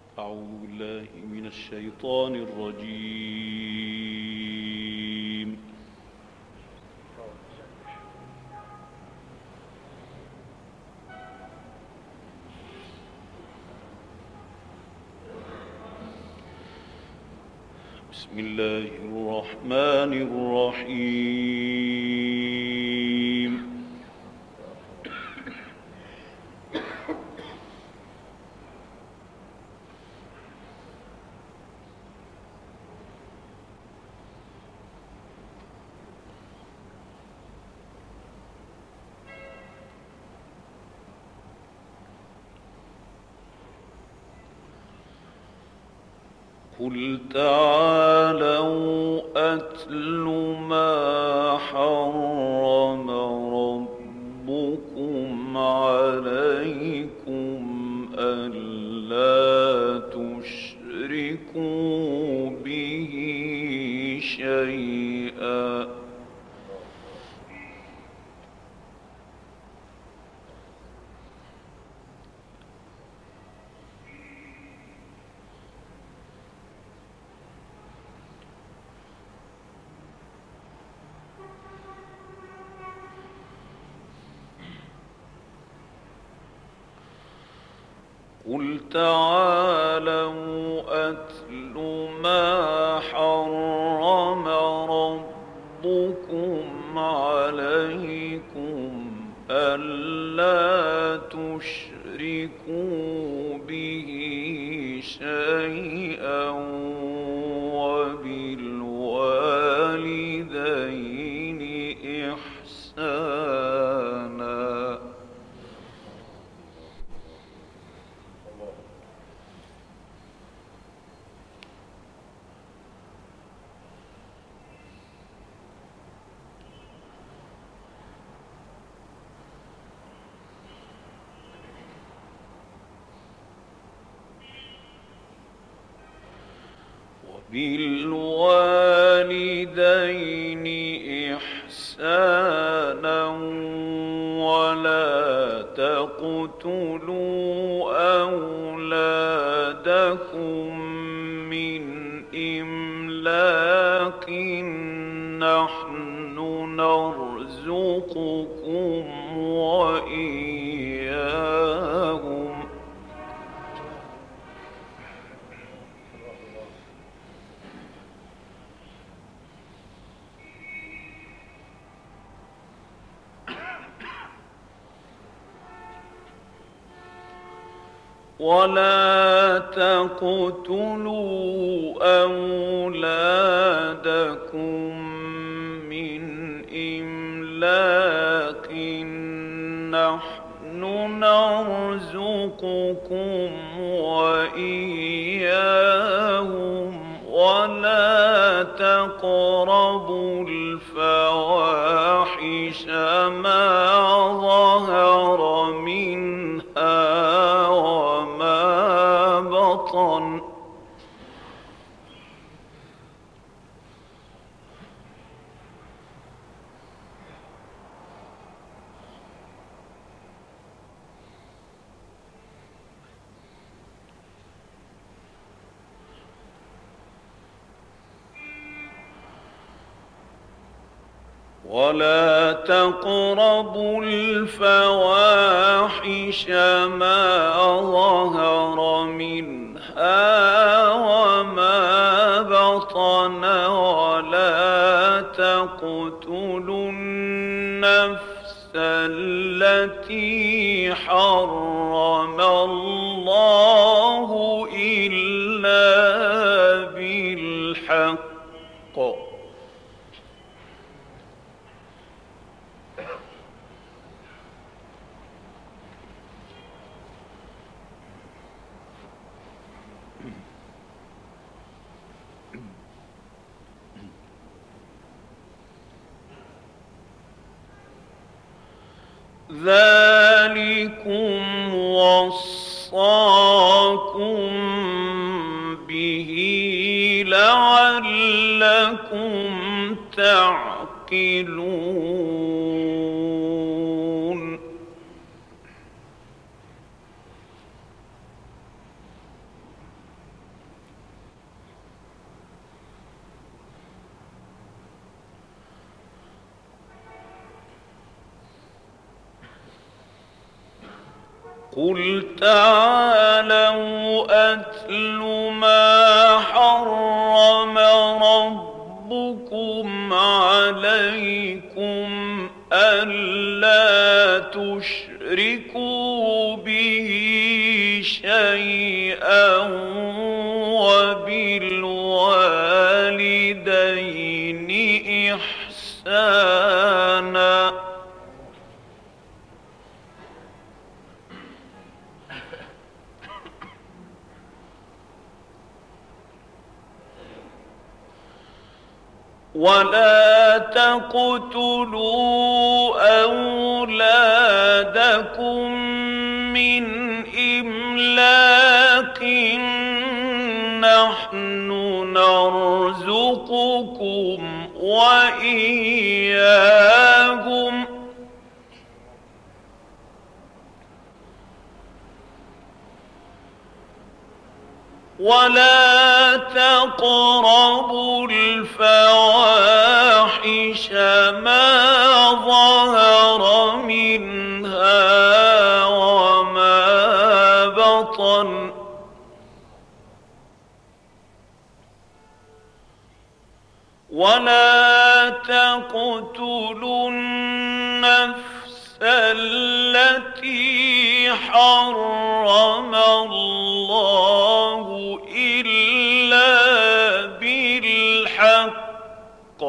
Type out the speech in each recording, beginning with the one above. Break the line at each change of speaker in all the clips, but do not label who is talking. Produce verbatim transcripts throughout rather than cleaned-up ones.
أعوذ بالله من الشيطان الرجيم. بسم الله الرحمن الرحيم. قل تعالوا أتل ما حرم ربكم عليكم ألا تشركوا به شيئا قل تعالوا أتل ما حرم ربكم عليكم ألا تشركوا به شيئا وبالوالدين إحسانا. بالوالدين إحسانا ولا تقتلوا أولادكم من إملاق نحن نرزقكم وإياهم ولا تقتلوا أولادكم من إملاق نحن نرزقكم وإياهم ولا تقربوا الفواحش ما ظهر منها وما بطن ولا تقربوا الفواحش ما ظهر منها وما بطن ولا تقتلوا النفس التي حرم الله إلا بالحق ذلكم وصاكم به لعلكم تعقلون. قل تعالوا أتل ما حرم ربكم عليكم ألا تشركوا به شيئا وبالوالدين إحسانا ولا تقتلوا أولادكم من إملاق نحن نرزقكم وإياهم ولا تقربوا الفواحش ما ظهر منها وما بطن ولا تقتلوا النفس التي حرم الله إلا بالحق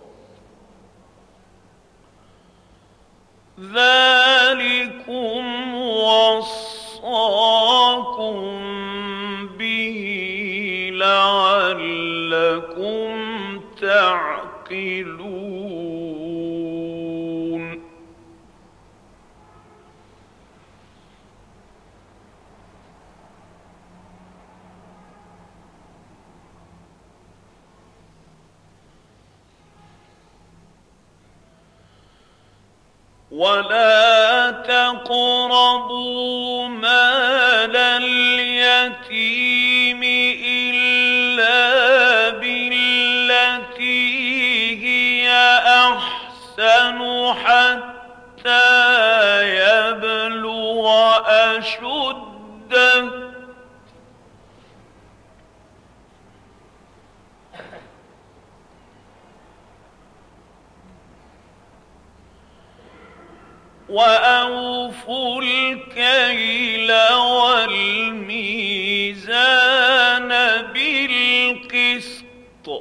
ذلكم وصاكم به لعلكم تعقلون ولا تقربوا مال اليتيم إلا بالتي هي أحسن حتى يبلغ أشده وأوفوا الكيل والميزان بالقسط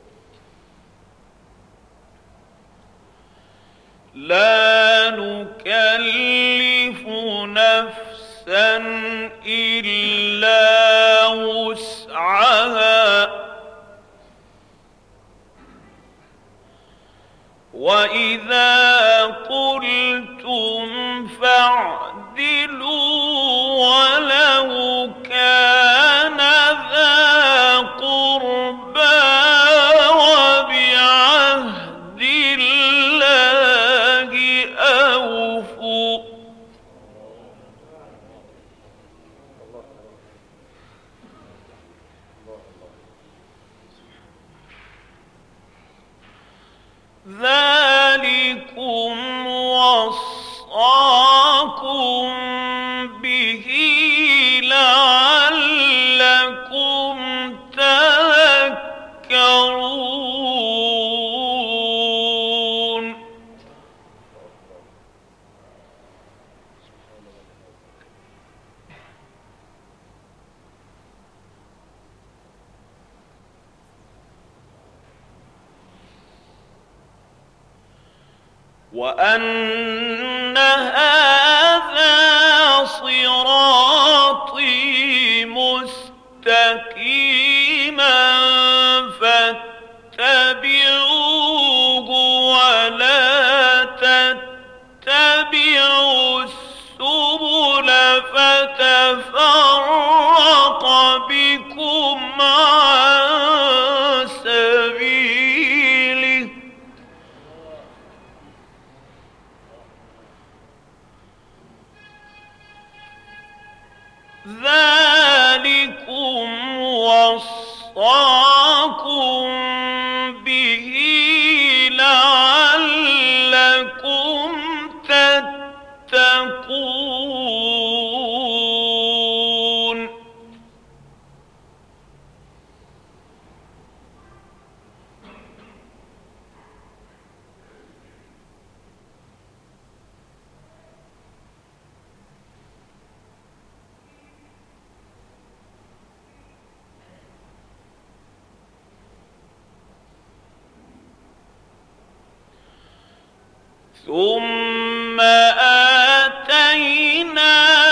لا نكلف نفسا إلا وسعها وإذا قلتم فاعدلوا ولو كان ذا قربى وبعهد الله أوفوا ذلكم وصاكم به لعلكم تذكرون وأن هذا صراطي مستقيما فاتبعوه ولا تتبعوا السبل فتفرق بكم عن سبيله ذلكم وصاكم به لعلكم تتقون ثم آتينا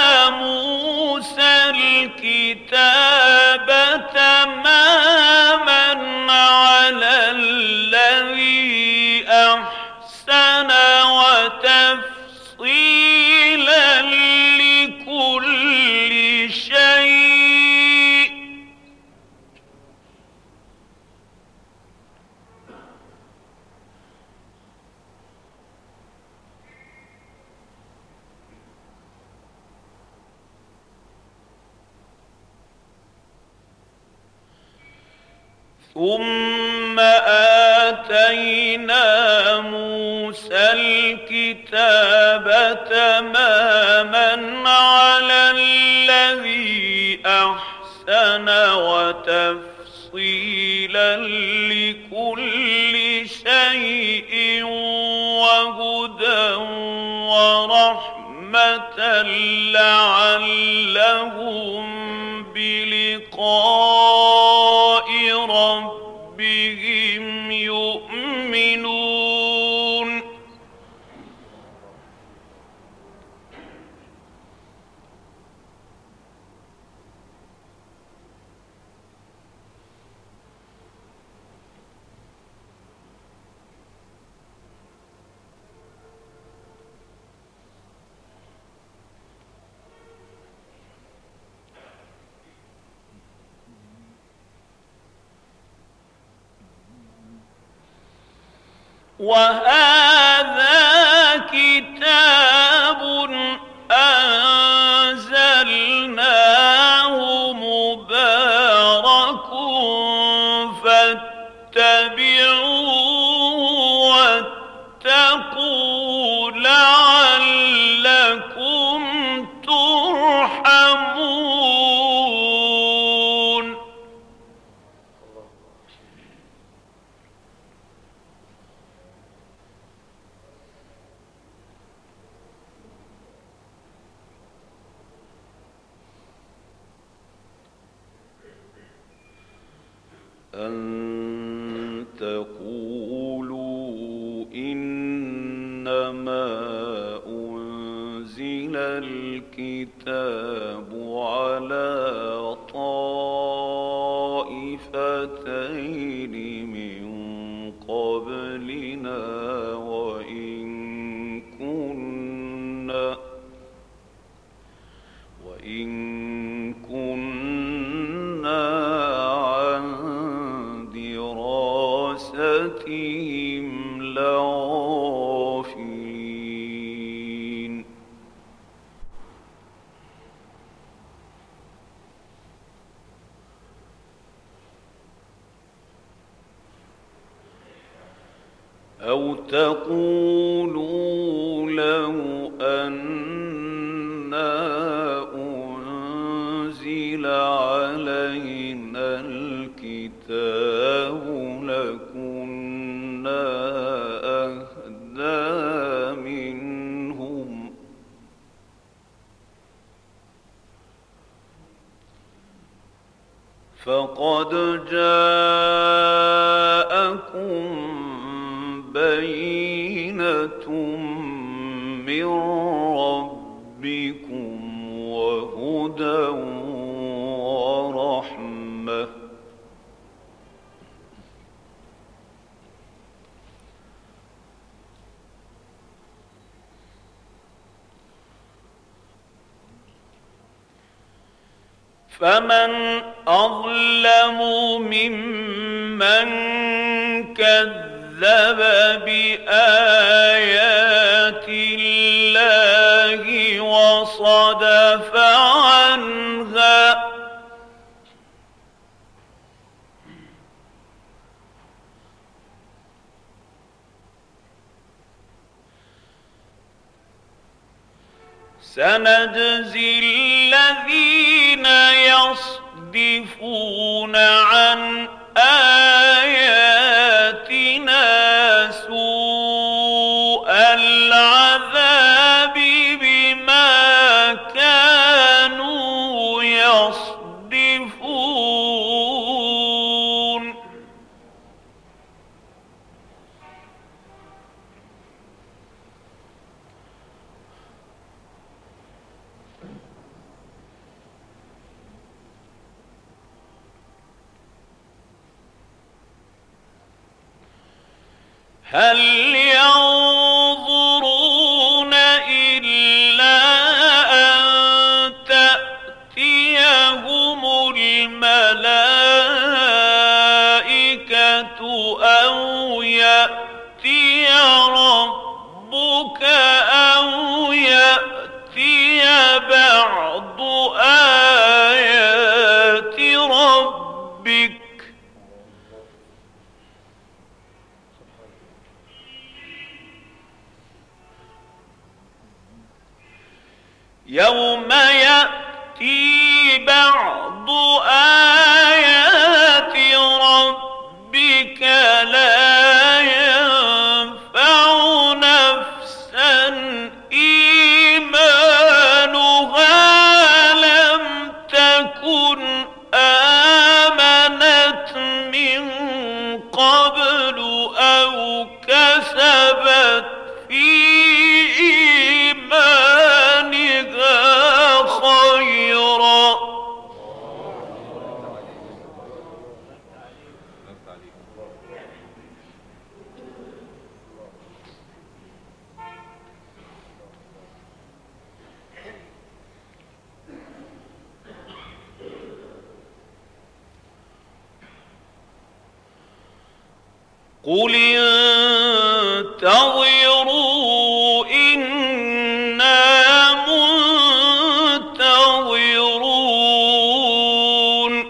موسى الكتاب تماما على الذي أحسن وتفصيلا لكل شيء ثم آتينا موسى الكتاب تماما على الذي أحسن وتفصيلا لكل شيء وهدى ورحمة لعلهم بلقاء ربهم يؤمنون وهذا كتاب أنزلناه مبارك فاتبعوه واتقوا لعلكم ترحمون. أن تقولوا إنما أنزل الكتاب على طائفتين من قبلنا وإن كنا وإن كنا عن دراستهم لغافلين. أو تقولوا لو أنا أنزل علينا الكتاب لكنا أهدى منهم فقد جاءكم بينة من ربكم وهدى ورحمة فمن أظلم ممن كذب بآيات الله وصدف عنها سنجزي الذين يصدفون عن آياتنا سوء العذاب بما كانوا يصدفون. هل ينظرون إلا أن تأتيهم الملائكة أو يأتي ربك أو يأتي بعض آيات ربك يوم يأتي بعض آيات ربك لا ينفع نفسا إيمانها لم تكن آمنت من قبل أو كسبت في خيرا. قل انتظروا إنا منتظرون.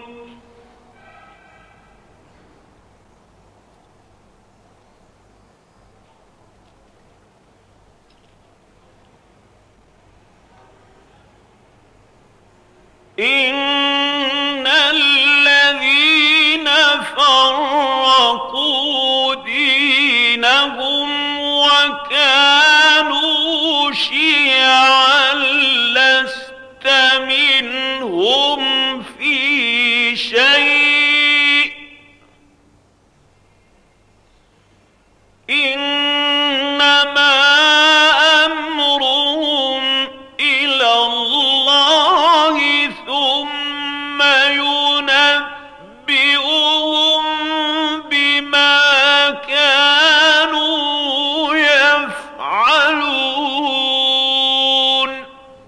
إن الذين فرقوا دينهم وكانوا شيعا لست منهم في شيء إنما أمرهم إلى الله ثم ينبئهم بما كانوا يفعلون.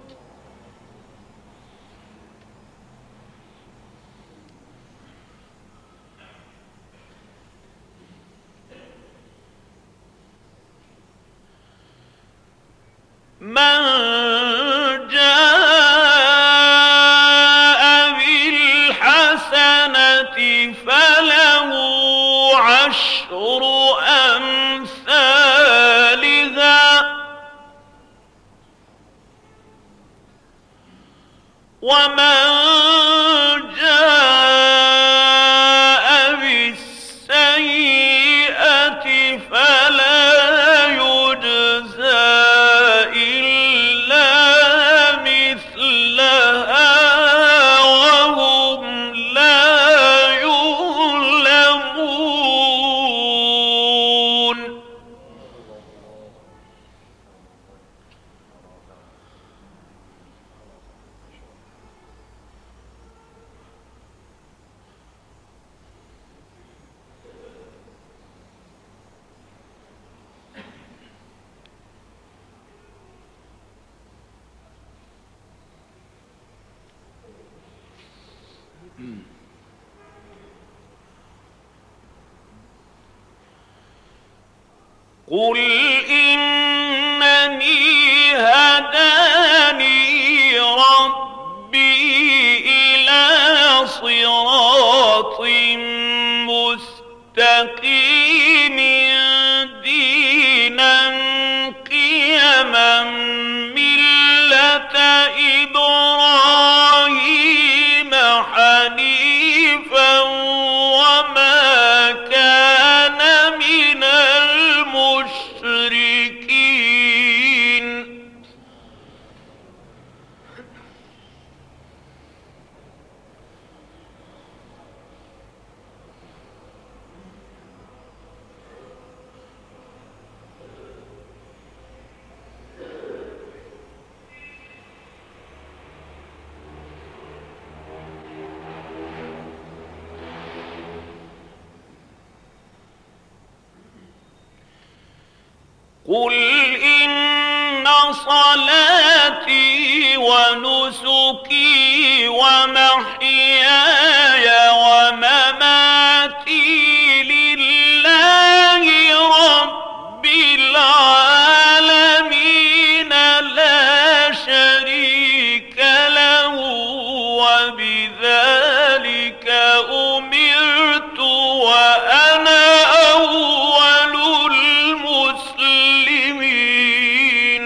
من جاء بالحسنة فله عشر أمثالها ومن جاء بالسيئة فلا يجزى إلا مثلها وهم لا يظلمون. قل إنني هداني ربي إلى صراط مستقيم دينا قيما ملة إبراهيم حنيفا وما كان من المشركين. قل إن صلاتي ونسكي ومحياي ومماتي لله رب العالمين لا شريك له وبذلك أمرت وأنا أول المسلمين.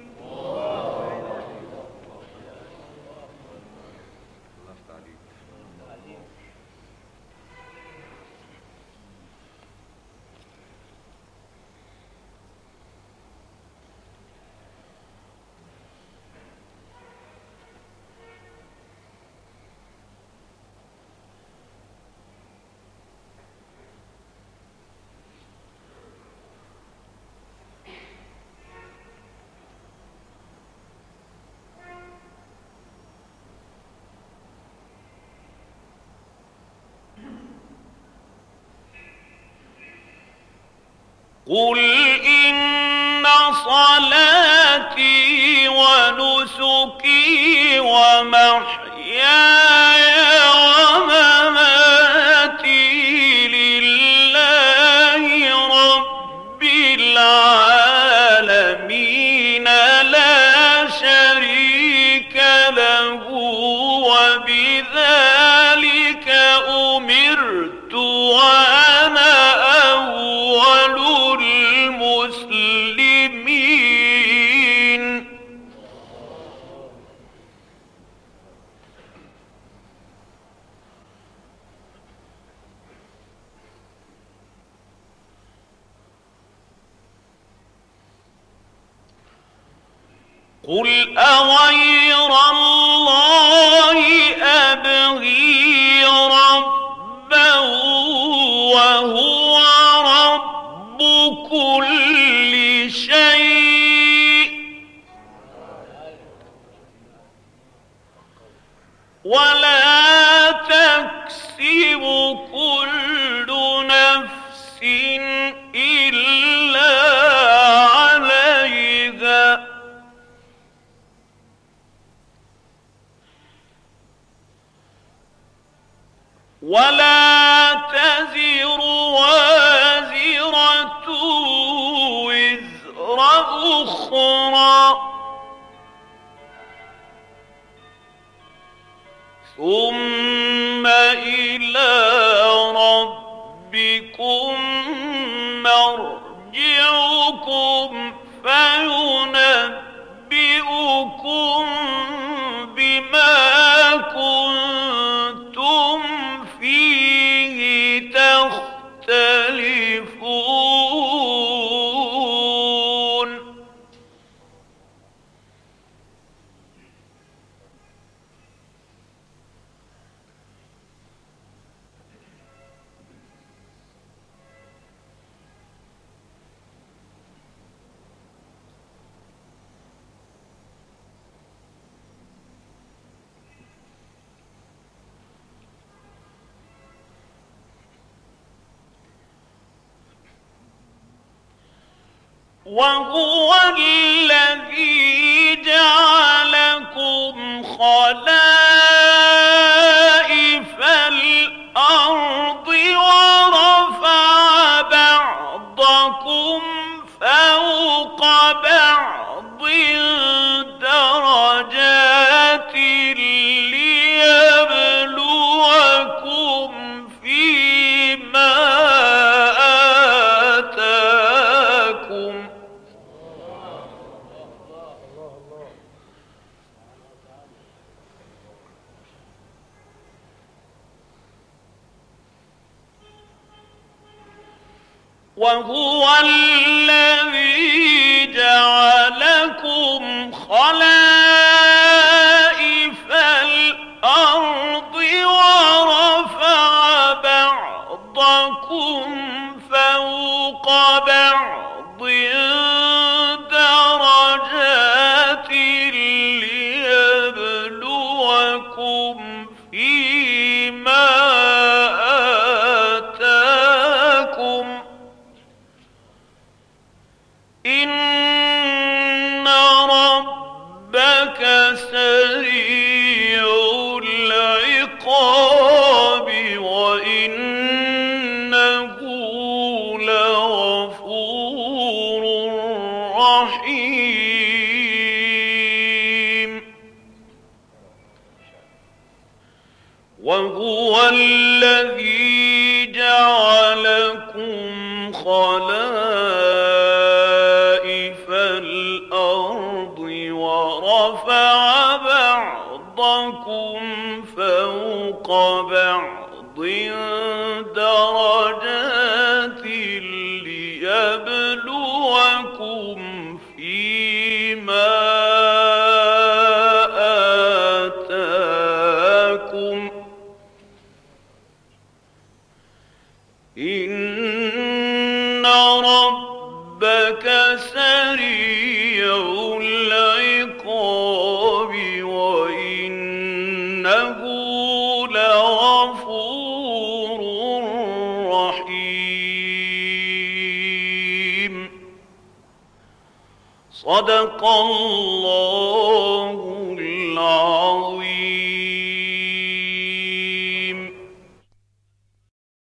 قل إن صلاتي ونسكي ومحياي ومماتي لله رب العالمين لا شريك له وبذلك أمرت وأنا أول المسلمين. قل أغير الله أبغي ربا وهو رب كل شيء ولا تكسب كل نفس إلا عليها ولا تزر وازرة وزر أخرى ثم إلى ربكم مرجعكم فينبئكم بما كنتم فيه تختلفون. وهو الذي جعلكم خلائف الأرض ورفع بعضكم فوق بعض درجات ليبلوكم فيما آتاكم وهو الذي جعلكم خلائف الأرض ورفع بعضكم فوق بعض درجات ليبلوكم فيما آتاكم إن وهو الذي جعلكم خلائف الأرض ورفع بعضكم فوق بعض درجات ليبلوكم فيما آتاكم إن ربك سريع العقاب وإنه لغفور رحيم. صدق الله